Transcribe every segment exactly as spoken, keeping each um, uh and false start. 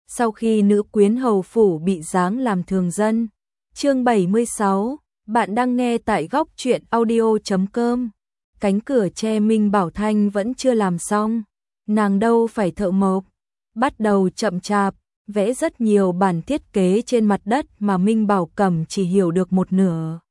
sau khi nữ quyến hầu phủ bị giáng làm thường dân. Chương bảy mươi sáu, bạn đang nghe tại góc truyện audio chấm com. Cánh cửa tre Minh Bảo Thanh vẫn chưa làm xong, nàng đâu phải thợ mộc, bắt đầu chậm chạp, vẽ rất nhiều bản thiết kế trên mặt đất mà Minh Bảo Cẩm chỉ hiểu được một nửa.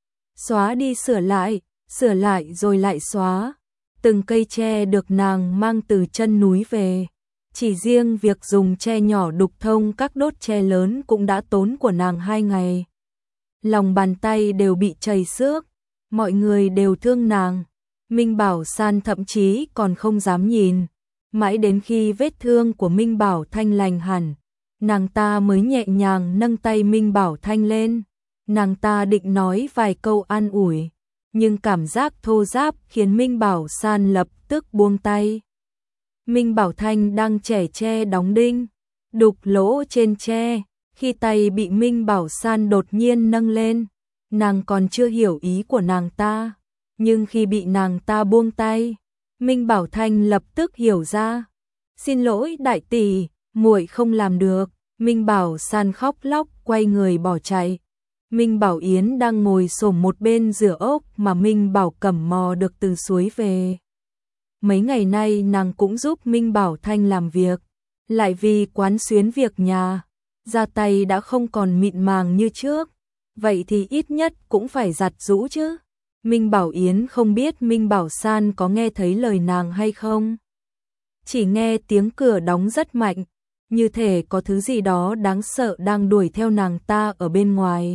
Xóa đi sửa lại, sửa lại rồi lại xóa, từng cây tre được nàng mang từ chân núi về. Chỉ riêng việc dùng tre nhỏ đục thông các đốt tre lớn cũng đã tốn của nàng hai ngày. Lòng bàn tay đều bị chảy xước, mọi người đều thương nàng. Minh Bảo San thậm chí còn không dám nhìn. Mãi đến khi vết thương của Minh Bảo Thanh lành hẳn, nàng ta mới nhẹ nhàng nâng tay Minh Bảo Thanh lên. Nàng ta định nói vài câu an ủi, nhưng cảm giác thô ráp khiến Minh Bảo San lập tức buông tay. Minh Bảo Thanh đang chẻ tre đóng đinh, đục lỗ trên tre, khi tay bị Minh Bảo San đột nhiên nâng lên, nàng còn chưa hiểu ý của nàng ta, nhưng khi bị nàng ta buông tay, Minh Bảo Thanh lập tức hiểu ra. Xin lỗi đại tỷ, muội không làm được. Minh Bảo San khóc lóc quay người bỏ chạy. Minh Bảo Yến đang ngồi xổm một bên rửa ốc mà Minh Bảo Cẩm mò được từ suối về. Mấy ngày nay nàng cũng giúp Minh Bảo Thanh làm việc, lại vì quán xuyến việc nhà, da tay đã không còn mịn màng như trước, vậy thì ít nhất cũng phải giặt giũ chứ. Minh Bảo Yến không biết Minh Bảo San có nghe thấy lời nàng hay không. Chỉ nghe tiếng cửa đóng rất mạnh, như thể có thứ gì đó đáng sợ đang đuổi theo nàng ta ở bên ngoài.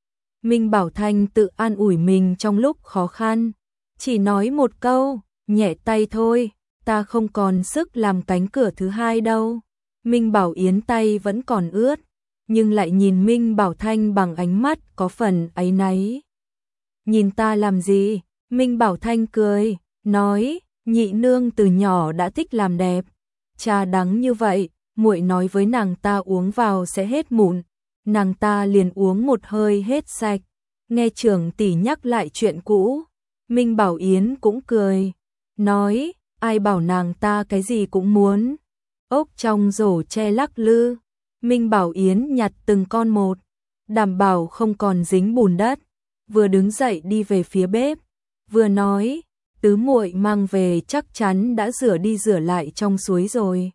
Minh Bảo Thanh tự an ủi mình trong lúc khó khăn, chỉ nói một câu, nhẹ tay thôi, ta không còn sức làm cánh cửa thứ hai đâu. Minh Bảo Yến tay vẫn còn ướt, nhưng lại nhìn Minh Bảo Thanh bằng ánh mắt có phần áy náy. Nhìn ta làm gì? Minh Bảo Thanh cười, nói, nhị nương từ nhỏ đã thích làm đẹp, trà đắng như vậy, muội nói với nàng ta uống vào sẽ hết mụn, nàng ta liền uống một hơi hết sạch. Nghe trưởng tỷ nhắc lại chuyện cũ, Minh Bảo Yến cũng cười, nói, ai bảo nàng ta cái gì cũng muốn. Ốc trong rổ tre lắc lư, Minh Bảo Yến nhặt từng con một, đảm bảo không còn dính bùn đất, vừa đứng dậy đi về phía bếp, vừa nói, tứ muội mang về chắc chắn đã rửa đi rửa lại trong suối rồi.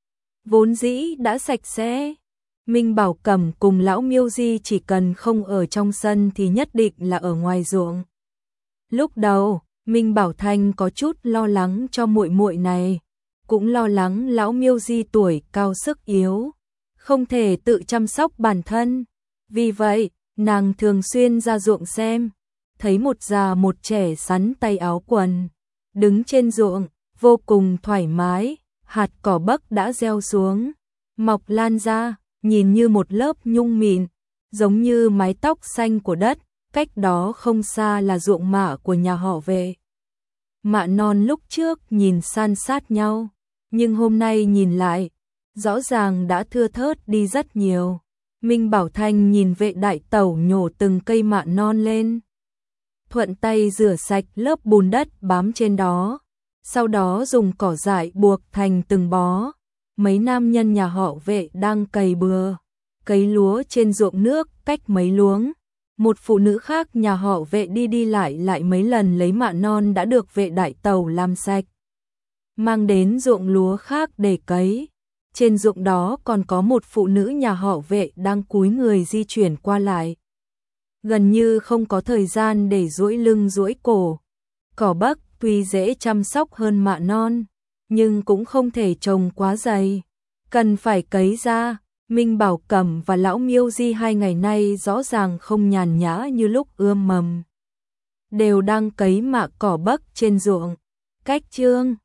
Vốn dĩ đã sạch sẽ. Minh Bảo Cẩm cùng lão Miêu Di chỉ cần không ở trong sân thì nhất định là ở ngoài ruộng. Lúc đầu, Minh Bảo Thanh có chút lo lắng cho muội muội này, cũng lo lắng lão Miêu Di tuổi cao sức yếu, không thể tự chăm sóc bản thân. Vì vậy, nàng thường xuyên ra ruộng xem, thấy một già một trẻ sắn tay áo quần, đứng trên ruộng, vô cùng thoải mái, hạt cỏ bấc đã gieo xuống, mọc lan ra, nhìn như một lớp nhung mịn, giống như mái tóc xanh của đất, cách đó không xa là ruộng mạ của nhà họ Vệ. Mạ non lúc trước nhìn san sát nhau, nhưng hôm nay nhìn lại, rõ ràng đã thưa thớt đi rất nhiều. Minh Bảo Thanh nhìn Vệ đại tẩu nhổ từng cây mạ non lên, thuận tay rửa sạch lớp bùn đất bám trên đó, sau đó dùng cỏ dại buộc thành từng bó. Mấy nam nhân nhà họ Vệ đang cày bừa, cấy lúa trên ruộng nước cách mấy luống. Một phụ nữ khác nhà họ Vệ đi đi lại lại mấy lần lấy mạ non đã được Vệ đại tẩu làm sạch, mang đến ruộng lúa khác để cấy. Trên ruộng đó còn có một phụ nữ nhà họ Vệ đang cúi người di chuyển qua lại, gần như không có thời gian để duỗi lưng duỗi cổ. Cỏ bấc tuy dễ chăm sóc hơn mạ non, nhưng cũng không thể trồng quá dày, cần phải cấy ra. Minh Bảo Cẩm và lão Miêu Di hai ngày nay rõ ràng không nhàn nhã như lúc ươm mầm, đều đang cấy mạ cỏ bấc trên ruộng. Cách chương